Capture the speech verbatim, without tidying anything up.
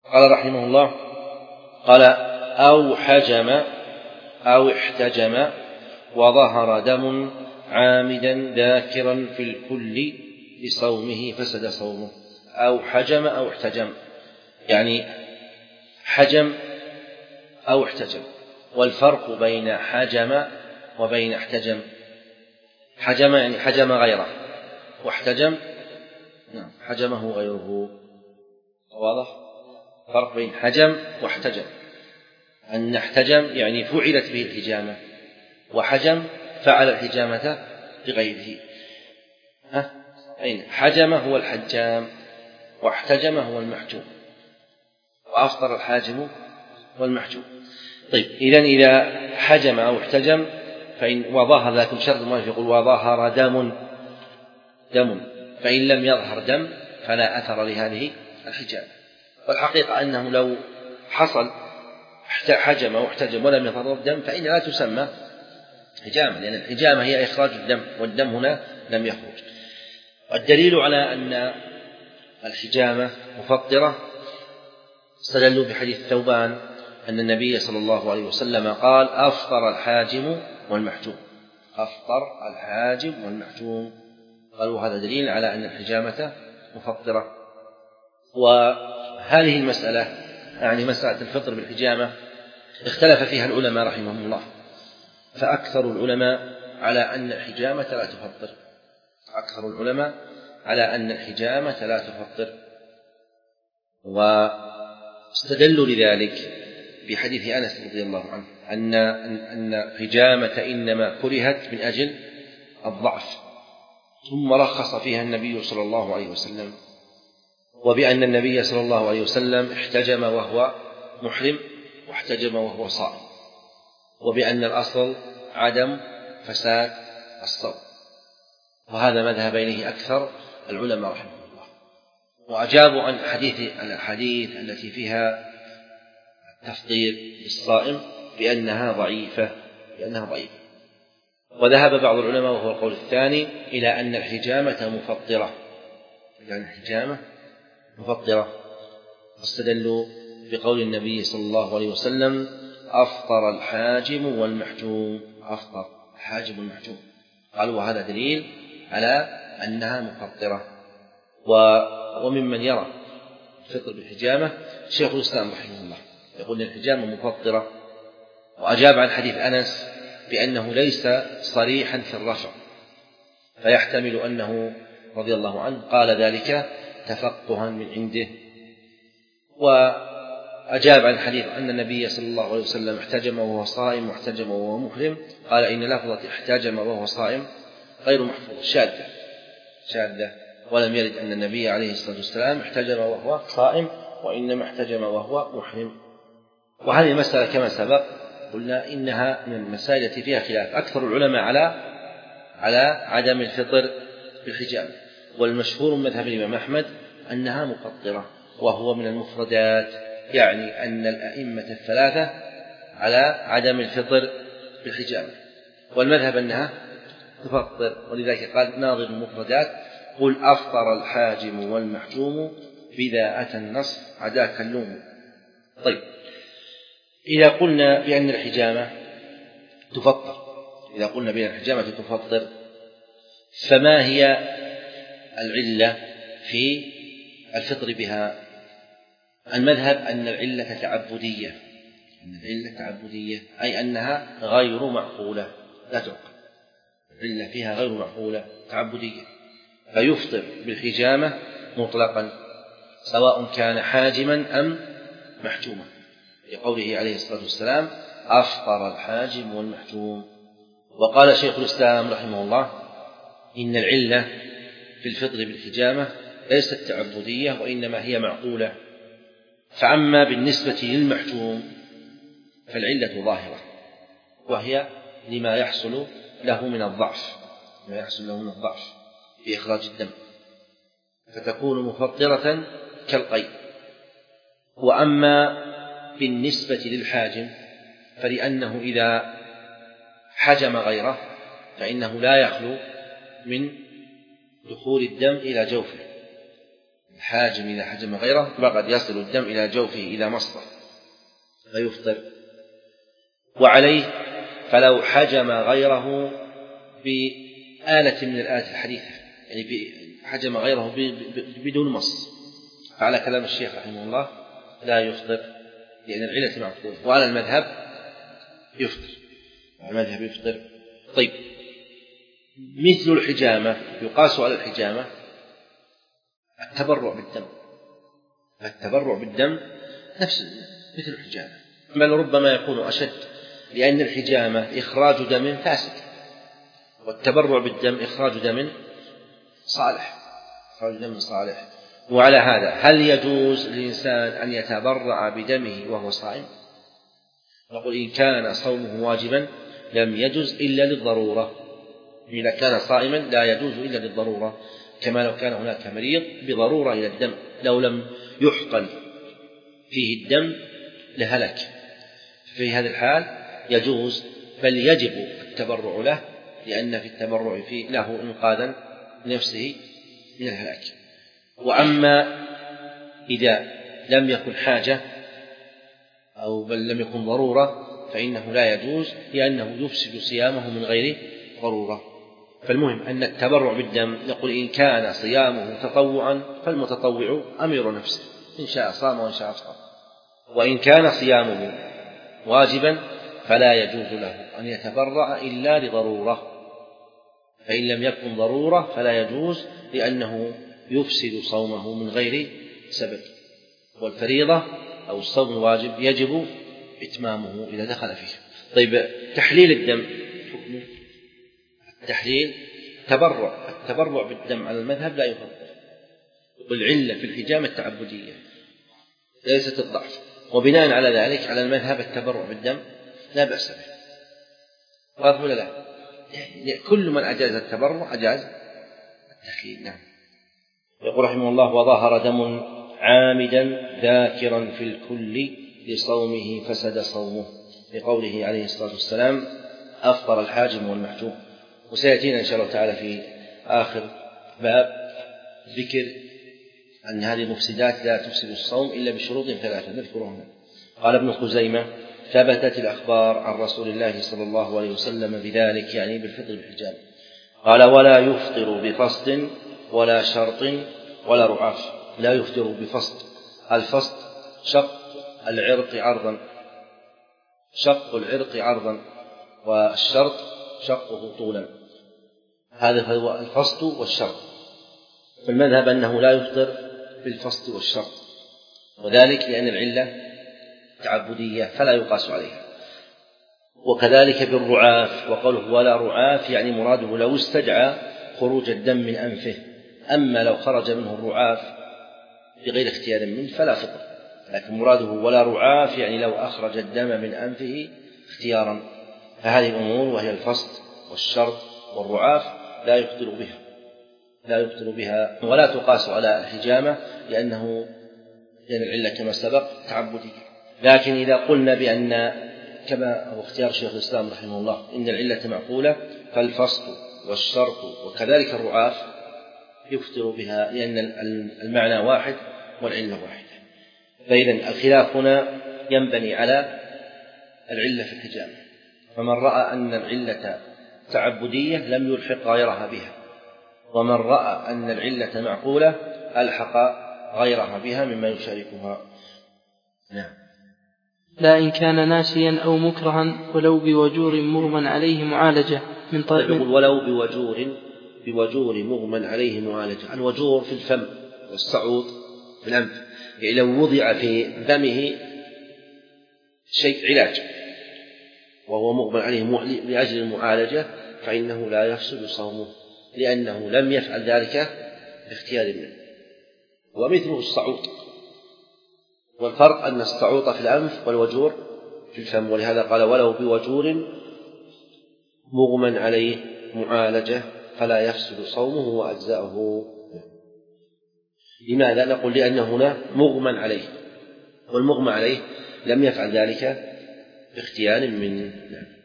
قال رحمه الله: قال: أو حجم أو احتجم وظهر دم عامدا ذاكرا في الكل لصومه فسد صومه. أو حجم أو احتجم، يعني حجم أو احتجم. والفرق بين حجم وبين احتجم: حجم يعني حجم غيره، واحتجم نعم حجمه غيره. واضح؟ فرق بين حجم واحتجم: أن احتجم يعني فعلت به الحجامة، وحجم فعل الحجامة بغيره. ها؟ أين حجم هو الحجام، واحتجم هو المحجوم، وأفطر الحاجم والمحجوم. طيب، إذن إذا حجم أو احتجم فإن وظهر، لكن شرط المؤلف يقول وظهر دم دم فإن لم يظهر دم فلا أثر لهذه الحجامة. والحقيقة أنه لو حصل حجم أو احتجم ولم يظهر دم فإن لا تسمى حجامة، لأن الحجامة هي إخراج الدم، والدم هنا لم يخرج. والدليل على أن الحجامة مفطرة استدلوا بحديث ثوبان أن النبي صلى الله عليه وسلم قال: أفطر الحاجم والمحجوم. أفطر الحاجم والمحجوم. قالوا هذا دليل على أن الحجامة مفطرة. وهذه المسألة يعني مسألة الفطر بالحجامة اختلف فيها العلماء رحمهم الله، فأكثر العلماء على أن الحجامة لا تفطر أكثر العلماء على أن الحجامة لا تفطر واستدلوا لذلك بحديث أنس رضي الله عنه أن أن الحجامة إنما كرهت من أجل الضعف، ثم رخص فيها النبي صلى الله عليه وسلم، وبأن النبي صلى الله عليه وسلم احتجم وهو محرم واحتجم وهو صائم، وبأن الأصل عدم فساد الصوم. وهذا مذهب إليه أكثر العلماء رحمه الله. وأجابوا عن حديث الأحاديث التي فيها التفطير للصائم بأنها ضعيفة بأنها ضعيفة وذهب بعض العلماء وهو القول الثاني إلى أن الحجامة مفطرة يعني الحجامة مفطرة واستدلوا بقول النبي صلى الله عليه وسلم: أفطر الحاجم والمحجوم. أفطر الحاجم والمحجوم. قالوا وهذا دليل على أنها مفطرة. وممن يرى الفطر بالحجامة شيخ الإسلام رحمه الله، يقول أن الحجامة مفطرة، وأجاب عن حديث أنس بأنه ليس صريحا في الرفع، فيحتمل أنه رضي الله عنه قال ذلك تفقها من عنده. وأجاب عن حديث أن النبي صلى الله عليه وسلم احتجم وهو صائم واحتجم وهو محرم، قال إن لفظة احتجم وهو صائم غير محفوظ شاذة شاذة ولم يرد أن النبي عليه الصلاة والسلام احتجم وهو صائم، وإنما احتجم وهو محرم. وهذه المسألة كما سبق قلنا إنها من المسائل التي فيها خلاف. أكثر العلماء على على عدم الفطر بالحجامة، والمشهور من مذهب الإمام أحمد أنها مفطرة، وهو من المفردات، يعني أن الأئمة الثلاثة على عدم الفطر بالحجامة، والمذهب أنها تفطر. ولذلك قال ناظر المفردات: قل أفطر الحاجم والمحجوم بذا أتى النص عداك اللوم. طيب، إذا قلنا بأن الحجامة تفطر إذا قلنا بأن الحجامة تفطر فما هي العلة في الفطر بها؟ المذهب أن العلة تعبدية أن العلة تعبدية أي أنها غير معقولة لا تعقل. العلة فيها غير معقولة تعبدية، فيفطر بالحجامة مطلقا سواء كان حاجما أم محجوما، لقوله عليه الصلاة والسلام: أفطر الحاجم والمحجوم. وقال شيخ الإسلام رحمه الله: إن العلة في الفطر بالحجامة ليست تعبدية وإنما هي معقولة. فأما بالنسبة للمحجوم فالعلة ظاهرة، وهي لما يحصل له من الضعف ما يحصل له من الضعف في إخراج الدم، فتكون مفطرة كالقيء. وأما بالنسبة للحاجم فلأنه إذا حجم غيره فإنه لا يخلو من دخول الدم إلى جوفه الحاجم إذا حجم غيره فقد يصل الدم إلى جوفه إلى مصدر فيفطر. وعليه فلو حجم غيره بآلة من الآلات الحديثة، يعني حجم غيره بدون مص، فعلى كلام الشيخ رحمه الله لا يفطر لأن العلة معقولة، وعلى المذهب يفطر، على المذهب يفطر. طيب، مثل الحجامة يقاس على الحجامة التبرع بالدم، التبرع بالدم نفس مثل الحجامة، بل ربما يكون أشد، لأن الحجامة إخراج دم فاسد، والتبرع بالدم إخراج دم صالح، إخراج دم صالح. وعلى هذا هل يجوز للإنسان أن يتبرع بدمه وهو صائم؟ نقول إن كان صومه واجبا لم يجوز إلا للضرورة، إذا كان صائما لا يجوز إلا للضرورة، كما لو كان هناك مريض بضرورة إلى الدم، لو لم يحقن فيه الدم لهلك، في هذا الحال يجوز بل يجب التبرع له، لأن في التبرع فيه له إنقاذا لنفسه من الهلاك. وأما إذا لم يكن حاجة أو بل لم يكن ضرورة فإنه لا يجوز، لأنه يفسد صيامه من غير ضرورة. فالمهم أن التبرع بالدم نقول إن كان صيامه تطوعا فالمتطوع أمير نفسه، إن شاء صام وإن شاء أفطر، وإن كان صيامه واجبا فلا يجوز له أن يتبرع إلا لضرورة، فإن لم يكن ضرورة فلا يجوز، لأنه يفسد صومه من غير سبب. والفريضة أو الصوم الواجب يجب إتمامه إذا دخل فيه. طيب، تحليل الدم حكمه التحليل تبرع، التبرع بالدم على المذهب لا يفضل، والعلة في الحجامة التعبدية ليست الضعف، وبناء على ذلك على المذهب التبرع بالدم لا بأس به. واضح ولا لا؟ يعني كل من أجاز التبرع أجاز التحليل. نعم. يقول رحمه الله: وظهر دم عامدا ذاكرا في الكل لصومه فسد صومه، لقوله عليه الصلاة والسلام: أفطر الحاجم والمحجوم. وسيأتينا إن شاء الله تعالى في آخر باب ذكر أن هذه المفسدات لا تفسد الصوم إلا بشروط ثلاثة نذكرها. قال ابن خزيمة: ثبتت الأخبار عن رسول الله صلى الله عليه وسلم بذلك، يعني بالفطر بالحجام. قال: ولا يفطر بفسد ولا شرط ولا رعاف. لا يفطر بفسد، الفسد شق العرق عرضا، شق العرق عرضا، والشرط شقه طولا، هذا هو الفسد والشرط. فالمذهب أنه لا يفطر بالفسد والشرط، وذلك لأن العلة تعبدية فلا يقاس عليها. وكذلك بالرعاف، وقوله ولا رعاف يعني مراده لو استدعى خروج الدم من أنفه، أما لو خرج منه الرعاف بغير اختيار منه فلا فطر، لكن مراده ولا رعاف يعني لو أخرج الدم من أنفه اختيارا. فهذه الأمور وهي الفسد والشرط والرعاف لا يفطر بها، لا يفطر بها ولا تقاس على الحجامة، لأنه لأن العلة كما سبق تعبدية. لكن إذا قلنا بأن كما هو اختيار شيخ الإسلام رحمه الله إن العلة معقولة، فالفسد والشرط وكذلك الرعاف يفطر بها، لأن المعنى واحد والعلة واحدة. فإذا الخلاف هنا ينبني على العلة في الحجامة، فمن رأى أن العلة تعبدية لم يلحق غيرها بها، ومن رأى أن العلة معقولة ألحق غيرها بها مما يشاركها. نعم. لا إن كان ناسيا أو مكرها ولو بوجور مغمى عليه معالجة من طيب. يقول ولو بوجور بوجور مغمى عليه معالجة. الوجور في الفم والصعود في الأنف، يعني لو وضع في فمه شيء علاج وهو مغمى عليه لأجل المعالجة فإنه لا يفسد صومه، لأنه لم يفعل ذلك باختيار منه. ومثله الصعود، والفرق أن الصعود في الأنف والوجور في الفم، ولهذا قال ولو بوجور مغمى عليه معالجة فلا يفسد صومه وأجزاؤه. لماذا؟ نقول لأن هنا مغمى عليه، والمغمى عليه لم يفعل ذلك باختيار منه.